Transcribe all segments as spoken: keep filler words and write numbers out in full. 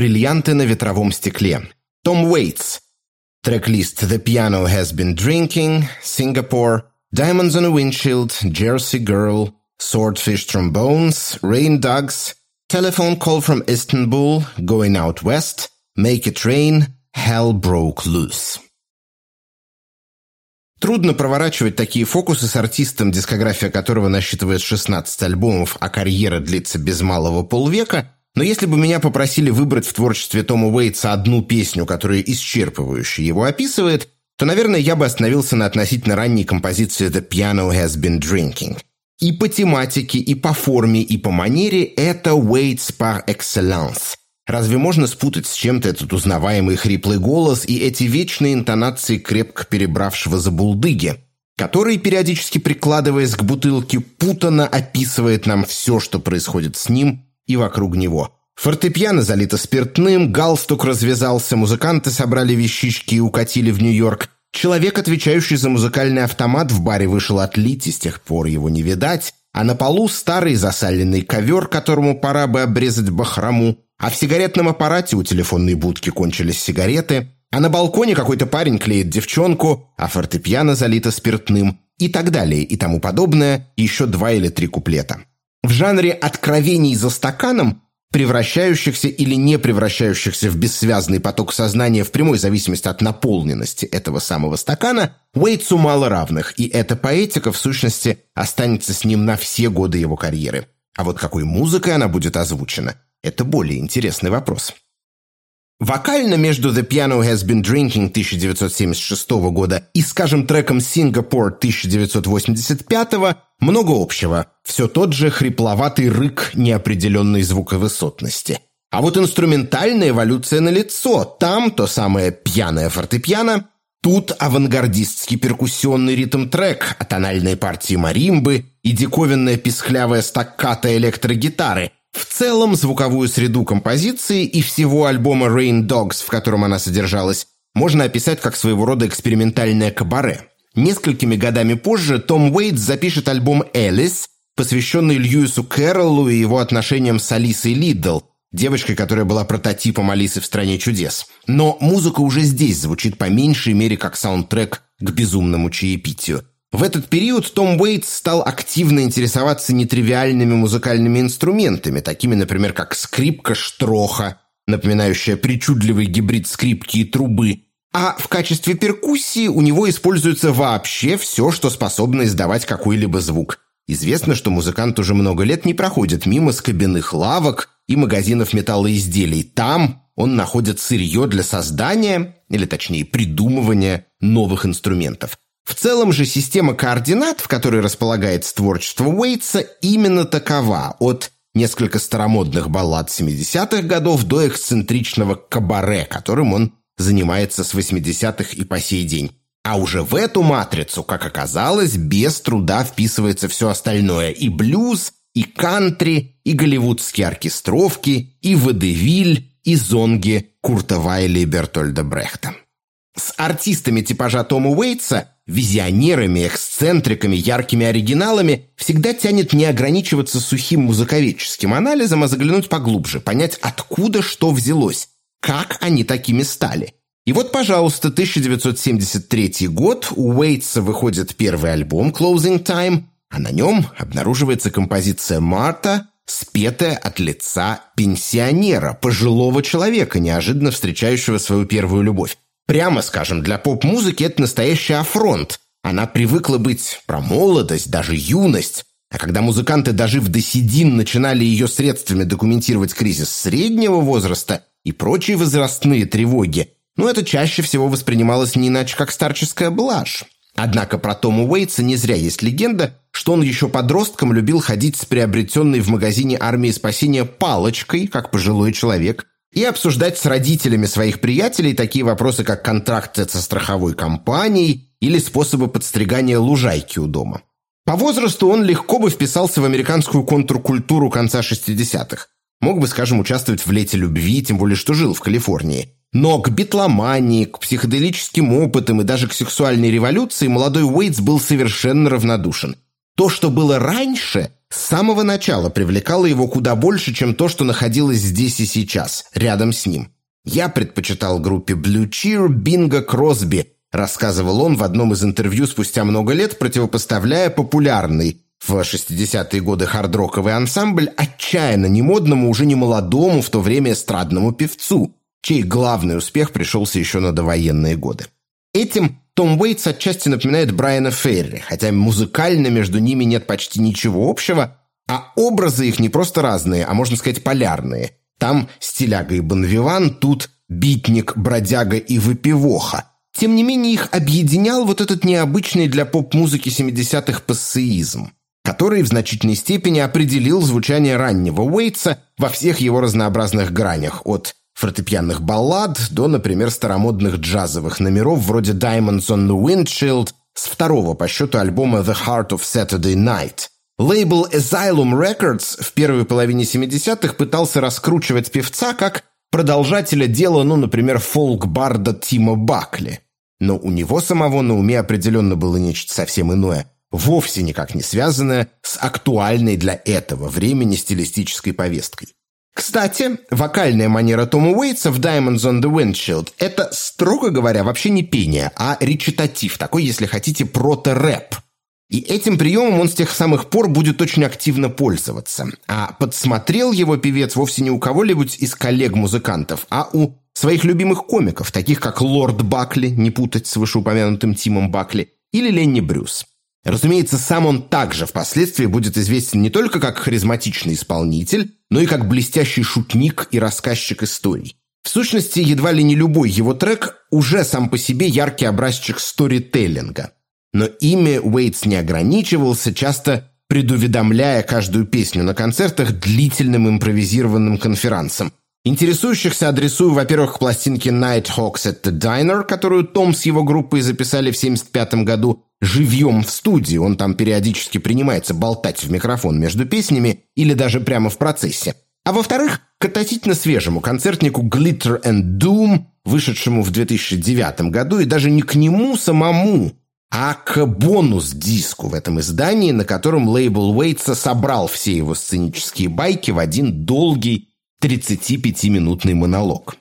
«Бриллианты на ветровом стекле». Том Уэйтс. Трек-лист «The Piano Has Been Drinking», «Singapore», «Diamonds on a Windshield», «Jersey Girl», «Swordfish Trombones», «Rain Dogs», «Telephone Call from Istanbul», «Going Out West», «Make It Rain», «Hell Broke Loose». Трудно проворачивать такие фокусы с артистом, дискография которого насчитывает шестнадцать альбомов, а карьера длится без малого полвека, но если бы меня попросили выбрать в творчестве Тома Уэйтса одну песню, которая исчерпывающе его описывает, то, наверное, я бы остановился на относительно ранней композиции «The Piano Has Been Drinking». И по тематике, и по форме, и по манере это Уэйтс par excellence. Разве можно спутать с чем-то этот узнаваемый хриплый голос и эти вечные интонации крепко перебравшего забулдыги, который, периодически прикладываясь к бутылке, путанно описывает нам все, что происходит с ним и вокруг него. Фортепиано залито спиртным, галстук развязался, музыканты собрали вещички и укатили в Нью-Йорк. Человек, отвечающий за музыкальный автомат, в баре вышел отлить, и с тех пор его не видать, а на полу старый засаленный ковер, которому пора бы обрезать бахрому, а в сигаретном аппарате у телефонной будки кончились сигареты, а на балконе какой-то парень клеит девчонку, а фортепиано залито спиртным, и так далее, и тому подобное, еще два или три куплета. В жанре откровений за стаканом, превращающихся или не превращающихся в бессвязный поток сознания в прямой зависимости от наполненности этого самого стакана, Уэйтсу мало равных, и эта поэтика, в сущности, останется с ним на все годы его карьеры. А вот какой музыкой она будет озвучена – это более интересный вопрос. Вокально между «The Piano Has Been Drinking» тысяча девятьсот семьдесят шестого года и, скажем, треком «Singapore» тысяча девятьсот восемьдесят пятого много общего. Все тот же хрипловатый рык неопределенной звуковысотности. А вот инструментальная эволюция налицо. Там то самое пьяное фортепиано, тут авангардистский перкуссионный ритм-трек, атональные партии маримбы и диковинная писклявая стаккато электрогитары. В целом, звуковую среду композиции и всего альбома «Rain Dogs», в котором она содержалась, можно описать как своего рода экспериментальное кабаре. Несколькими годами позже Том Уэйтс запишет альбом «Элис», посвященный Льюису Кэрроллу и его отношениям с Алисой Лидл, девочкой, которая была прототипом Алисы в «Стране чудес». Но музыка уже здесь звучит по меньшей мере как саундтрек к безумному чаепитию. В этот период Том Уэйтс стал активно интересоваться нетривиальными музыкальными инструментами, такими, например, как скрипка-штроха, напоминающая причудливый гибрид скрипки и трубы, а в качестве перкуссии у него используется вообще все, что способно издавать какой-либо звук. Известно, что музыкант уже много лет не проходит мимо скобяных лавок и магазинов металлоизделий. Там он находит сырье для создания, или точнее придумывания новых инструментов. В целом же система координат, в которой располагается творчество Уэйтса, именно такова: от несколько старомодных баллад семидесятых годов до эксцентричного кабаре, которым он занимается с восьмидесятых и по сей день. А уже в эту матрицу, как оказалось, без труда вписывается все остальное: и блюз, и кантри, и голливудские оркестровки, и водевиль, и зонги Курта Вайля и Бертольда Брехта. С артистами типажа Тома Уэйтса, визионерами, эксцентриками, яркими оригиналами, всегда тянет не ограничиваться сухим музыковедческим анализом, а заглянуть поглубже, понять, откуда что взялось, как они такими стали. И вот, пожалуйста, тысяча девятьсот семьдесят третий год, у Уэйтса выходит первый альбом «Closing Time», а на нем обнаруживается композиция «Марта», спетая от лица пенсионера, пожилого человека, неожиданно встречающего свою первую любовь. Прямо скажем, для поп-музыки это настоящий афронт. Она привыкла быть про молодость, даже юность. А когда музыканты, дожив до седин, начинали ее средствами документировать кризис среднего возраста и прочие возрастные тревоги, ну, это чаще всего воспринималось не иначе, как старческая блажь. Однако про Тома Уэйтса не зря есть легенда, что он еще подростком любил ходить с приобретенной в магазине «Армии спасения» палочкой, как пожилой человек, и обсуждать с родителями своих приятелей такие вопросы, как контракты со страховой компанией или способы подстригания лужайки у дома. По возрасту он легко бы вписался в американскую контркультуру конца шестидесятых. Мог бы, скажем, участвовать в «Лете любви», тем более что жил в Калифорнии. Но к битломании, к психоделическим опытам и даже к сексуальной революции молодой Уэйтс был совершенно равнодушен. То, что было раньше, с самого начала привлекало его куда больше, чем то, что находилось здесь и сейчас, рядом с ним. «Я предпочитал группе Blue Cheer Бинго Кросби», рассказывал он в одном из интервью спустя много лет, противопоставляя популярный в шестидесятые годы хард-роковый ансамбль отчаянно немодному, уже не молодому в то время эстрадному певцу, чей главный успех пришелся еще на довоенные годы. Этим Том Уэйтс отчасти напоминает Брайана Ферри, хотя музыкально между ними нет почти ничего общего, а образы их не просто разные, а можно сказать полярные. Там стиляга и бонвиван, тут битник, бродяга и выпивоха. Тем не менее их объединял вот этот необычный для поп-музыки семидесятых пассеизм, который в значительной степени определил звучание раннего Уэйтса во всех его разнообразных гранях, от фортепианных баллад до, например, старомодных джазовых номеров вроде «Diamonds on the Windshield» с второго по счету альбома «The Heart of Saturday Night». Лейбл Asylum Records в первой половине семидесятых пытался раскручивать певца как продолжателя дела, ну, например, фолк-барда Тима Бакли. Но у него самого на уме определенно было нечто совсем иное, вовсе никак не связанное с актуальной для этого времени стилистической повесткой. Кстати, вокальная манера Тома Уэйтса в «Diamonds on the Windshield» — это, строго говоря, вообще не пение, а речитатив, такой, если хотите, прото-рэп. И этим приемом он с тех самых пор будет очень активно пользоваться. А подсмотрел его певец вовсе не у кого-нибудь из коллег-музыкантов, а у своих любимых комиков, таких как Лорд Бакли, не путать с вышеупомянутым Тимом Бакли, или Ленни Брюс. Разумеется, сам он также впоследствии будет известен не только как харизматичный исполнитель, но и как блестящий шутник и рассказчик историй. В сущности, едва ли не любой его трек уже сам по себе яркий образчик сторителлинга. Но ими Уэйтс не ограничивался, часто предуведомляя каждую песню на концертах длительным импровизированным конферансом. Интересующихся адресую, во-первых, к пластинке «Nighthawks at the Diner», которую Том с его группой записали в семьдесят пятом году живьем в студии. Он там периодически принимается болтать в микрофон между песнями или даже прямо в процессе. А во-вторых, к относительно свежему концертнику «Glitter and Doom», вышедшему в две тысячи девятом году, и даже не к нему самому, а к бонус-диску в этом издании, на котором лейбл Уэйтса собрал все его сценические байки в один долгий тридцатипятиминутный монолог.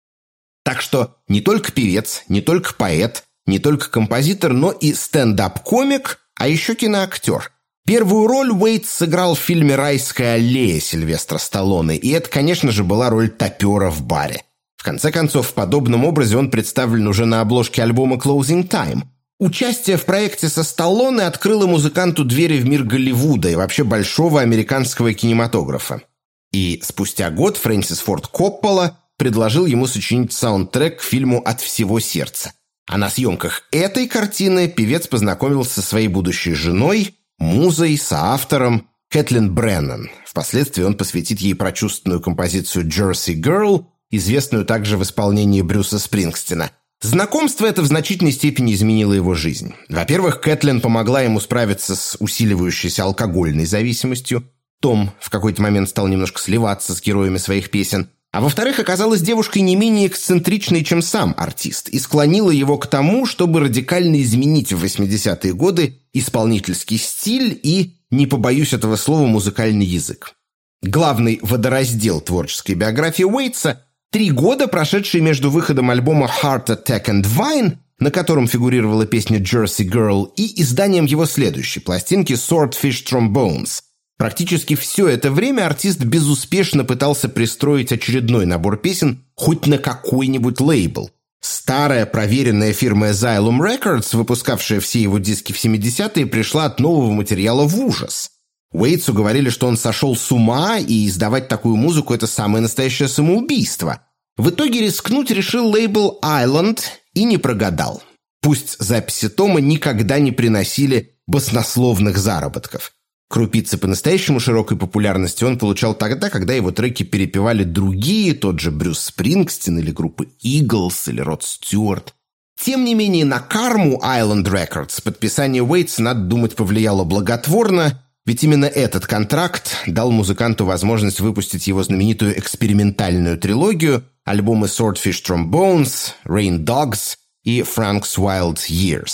Так что не только певец, не только поэт, не только композитор, но и стендап-комик, а еще киноактер. Первую роль Уэйтс сыграл в фильме «Райская аллея» Сильвестра Сталлоне, и это, конечно же, была роль топера в баре. В конце концов, в подобном образе он представлен уже на обложке альбома «Closing Time». Участие в проекте со Сталлоне открыло музыканту двери в мир Голливуда и вообще большого американского кинематографа. И спустя год Фрэнсис Форд Коппола предложил ему сочинить саундтрек к фильму «От всего сердца». А на съемках этой картины певец познакомился со своей будущей женой, музой, соавтором Кэтлин Бреннан. Впоследствии он посвятит ей прочувственную композицию «Jersey Girl», известную также в исполнении Брюса Спрингстина. Знакомство это в значительной степени изменило его жизнь. Во-первых, Кэтлин помогла ему справиться с усиливающейся алкогольной зависимостью. Том в какой-то момент стал немножко сливаться с героями своих песен. А во-вторых, оказалась девушкой не менее эксцентричной, чем сам артист, и склонила его к тому, чтобы радикально изменить в восьмидесятые годы исполнительский стиль и, не побоюсь этого слова, музыкальный язык. Главный водораздел творческой биографии Уэйтса – три года, прошедшие между выходом альбома «Heart Attack and Vine», на котором фигурировала песня «Jersey Girl», и изданием его следующей пластинки «Swordfish Trombones». Практически все это время артист безуспешно пытался пристроить очередной набор песен хоть на какой-нибудь лейбл. Старая проверенная фирма Asylum Records, выпускавшая все его диски в семидесятые, пришла от нового материала в ужас. Уэйтсу говорили, что он сошел с ума, и издавать такую музыку – это самое настоящее самоубийство. В итоге рискнуть решил лейбл Island и не прогадал. Пусть записи Тома никогда не приносили баснословных заработков. Крупицы по-настоящему широкой популярности он получал тогда, когда его треки перепевали другие, тот же Брюс Спрингстин или группа Eagles или Род Стюарт. Тем не менее, на карму Island Records подписание Уэйтса, надо думать, повлияло благотворно, ведь именно этот контракт дал музыканту возможность выпустить его знаменитую экспериментальную трилогию, альбомы Swordfish Trombones, Rain Dogs и Frank's Wild Years.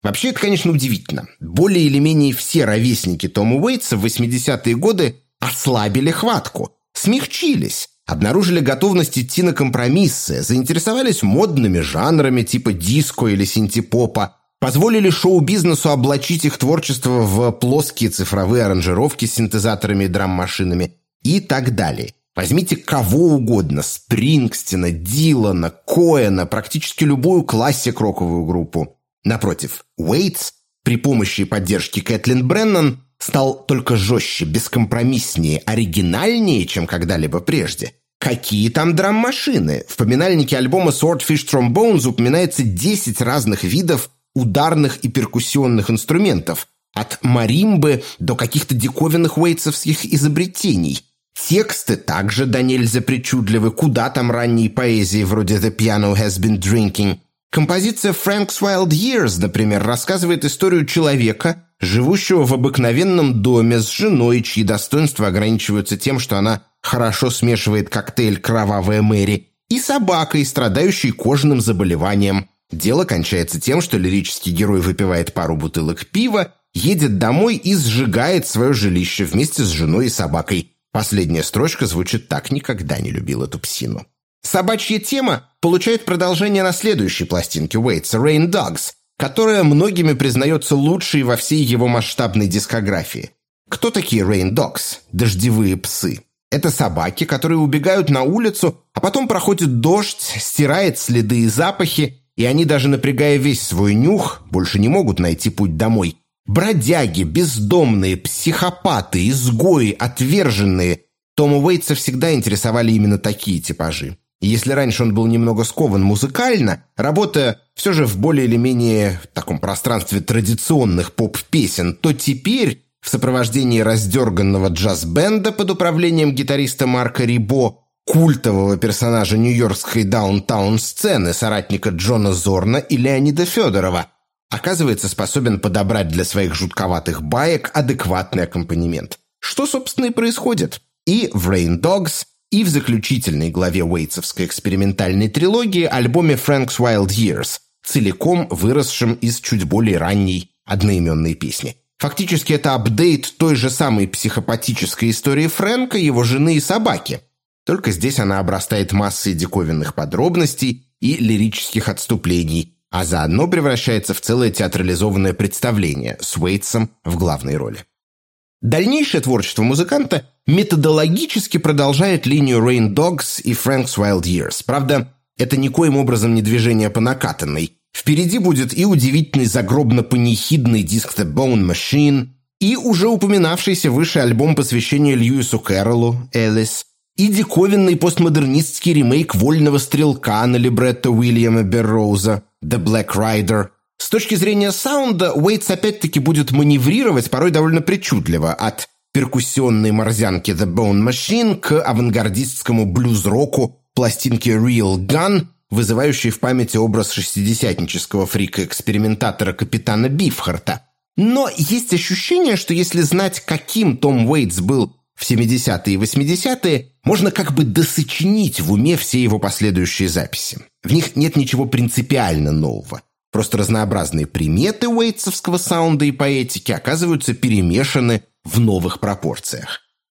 Вообще, это, конечно, удивительно. Более или менее все ровесники Тома Уэйтса в восьмидесятые годы ослабили хватку, смягчились, обнаружили готовность идти на компромиссы, заинтересовались модными жанрами типа диско или синтепопа, позволили шоу-бизнесу облачить их творчество в плоские цифровые аранжировки с синтезаторами и драм-машинами и так далее. Возьмите кого угодно – Спрингстина, Дилана, Коэна, практически любую классик-роковую группу. Напротив, Уэйтс при помощи и поддержке Кэтлин Бреннан стал только жестче, бескомпромисснее, оригинальнее, чем когда-либо прежде. Какие там драм-машины? В поминальнике альбома Swordfish Trombones упоминается десять разных видов ударных и перкуссионных инструментов, от маримбы до каких-то диковинных уэйтсовских изобретений. Тексты также до нельзя причудливы, куда там ранней поэзии вроде «The piano has been drinking». Композиция «Frank's Wild Years», например, рассказывает историю человека, живущего в обыкновенном доме с женой, чьи достоинства ограничиваются тем, что она хорошо смешивает коктейль «Кровавая Мэри», и собакой, страдающей кожным заболеванием. Дело кончается тем, что лирический герой выпивает пару бутылок пива, едет домой и сжигает свое жилище вместе с женой и собакой. Последняя строчка звучит так: «Никогда не любил эту псину». Собачья тема получает продолжение на следующей пластинке Уэйтса «Rain Dogs», которая многими признается лучшей во всей его масштабной дискографии. Кто такие Rain Dogs? Дождевые псы. Это собаки, которые убегают на улицу, а потом проходит дождь, стирает следы и запахи, и они, даже напрягая весь свой нюх, больше не могут найти путь домой. Бродяги, бездомные, психопаты, изгои, отверженные. Тома Уэйтса всегда интересовали именно такие типажи. И если раньше он был немного скован музыкально, работая все же в более или менее таком пространстве традиционных поп-песен, то теперь в сопровождении раздерганного джаз-бенда под управлением гитариста Марка Рибо, культового персонажа нью-йоркской даунтаун-сцены, соратника Джона Зорна и Леонида Федорова, оказывается способен подобрать для своих жутковатых баек адекватный аккомпанемент. Что, собственно, и происходит. И в «Rain Dogs», и в заключительной главе уэйтсовской экспериментальной трилогии альбоме «Frank's Wild Years», целиком выросшем из чуть более ранней одноименной песни. Фактически это апдейт той же самой психопатической истории Фрэнка, его жены и собаки. Только здесь она обрастает массой диковинных подробностей и лирических отступлений, а заодно превращается в целое театрализованное представление с Уэйтсом в главной роли. Дальнейшее творчество музыканта методологически продолжает линию Rain Dogs и Frank's Wild Years. Правда, это никоим образом не движение по накатанной. Впереди будет и удивительный загробно-панихидный диск The Bone Machine, и уже упоминавшийся выше альбом посвящения Льюису Кэрроллу «Элис», и диковинный постмодернистский ремейк «Вольного стрелка» на либретто Уильяма Берроуза «The Black Rider». С точки зрения саунда, Уэйтс опять-таки будет маневрировать порой довольно причудливо, от перкуссионной морзянки The Bone Machine к авангардистскому блюз-року пластинки Real Gun, вызывающей в памяти образ шестидесятнического фрика-экспериментатора капитана Бифхарта. Но есть ощущение, что если знать, каким Том Уэйтс был в семидесятые и восьмидесятые, можно как бы досочинить в уме все его последующие записи. В них нет ничего принципиально нового. Просто разнообразные приметы уэйтсовского саунда и поэтики оказываются перемешаны в новых пропорциях.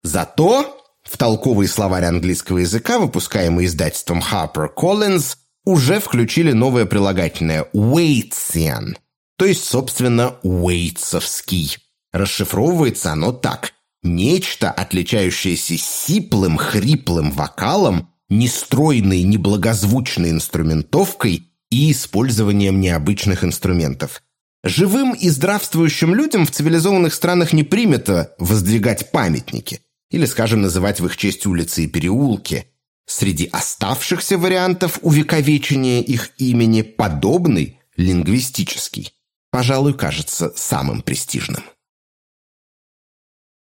Зато в толковый словарь английского языка, выпускаемый издательством HarperCollins, уже включили новое прилагательное «Уэйтсиан», то есть, собственно, уэйтсовский. Расшифровывается оно так: нечто, отличающееся сиплым, хриплым вокалом, нестройной, неблагозвучной инструментовкой и использованием необычных инструментов. Живым и здравствующим людям в цивилизованных странах не принято воздвигать памятники или, скажем, называть в их честь улицы и переулки. Среди оставшихся вариантов увековечения их имени подобный, лингвистический, пожалуй, кажется самым престижным.